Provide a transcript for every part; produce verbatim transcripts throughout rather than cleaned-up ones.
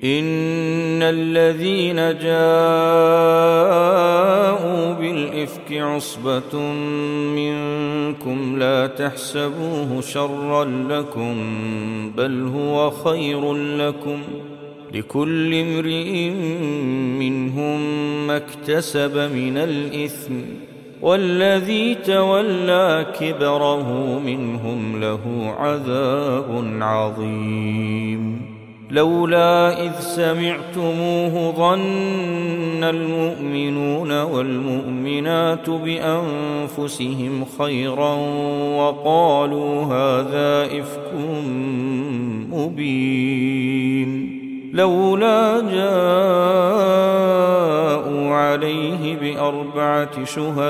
إن الذين جاءوا بالإفك عصبة منكم لا تحسبوه شرا لكم بل هو خير لكم لكل امرئ منهم ما اكتسب من الإثم والذي تولى كبره منهم له عذاب عظيم. لولا إذ سمعتموه ظن المؤمنون والمؤمنات بأنفسهم خيرا وقالوا هذا إفك مبين. لولا جاءوا عليه بأربعة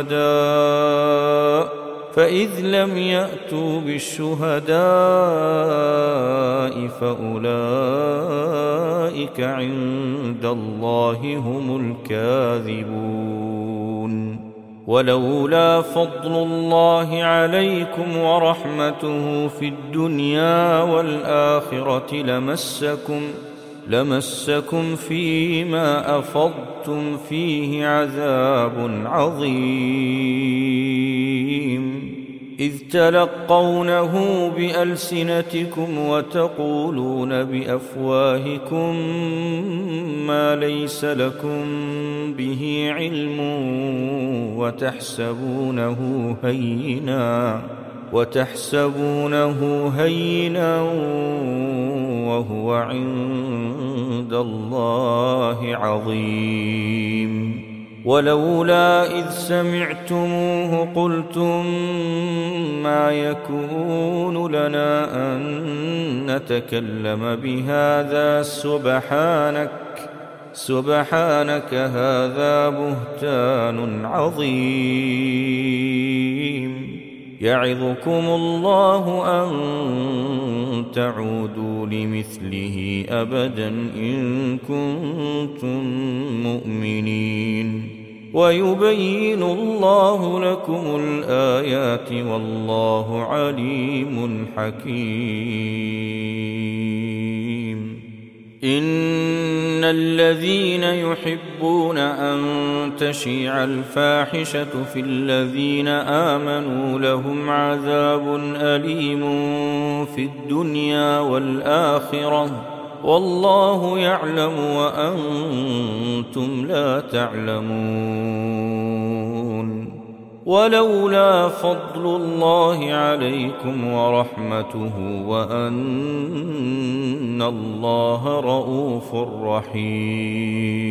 شهداء فإذ لم يأتوا بالشهداء فأولئك عند الله هم الكاذبون. ولولا فضل الله عليكم ورحمته في الدنيا والآخرة لمسكم لمسكم فيما أفضتم فيه عذاب عظيم. إذ تلقونه بألسنتكم وتقولون بأفواهكم ما ليس لكم به علم وتحسبونه هينا وتحسبونه هينا وهو عند الله عظيم. ولولا إذ سمعتموه قلتم ما يكون لنا أن نتكلم بهذا سبحانك سبحانك هذا بهتان عظيم. يعظكم الله أن تعودوا لمثله أبدا إن كنتم مؤمنين. ويبين الله لكم الآيات والله عليم حكيم. إن الذين يحبون أن تشيع الفاحشة في الذين آمنوا لهم عذاب أليم في الدنيا والآخرة والله يعلم وأنتم لا تعلمون. ولولا فضل الله عليكم ورحمته وأن الله رءوف رحيم.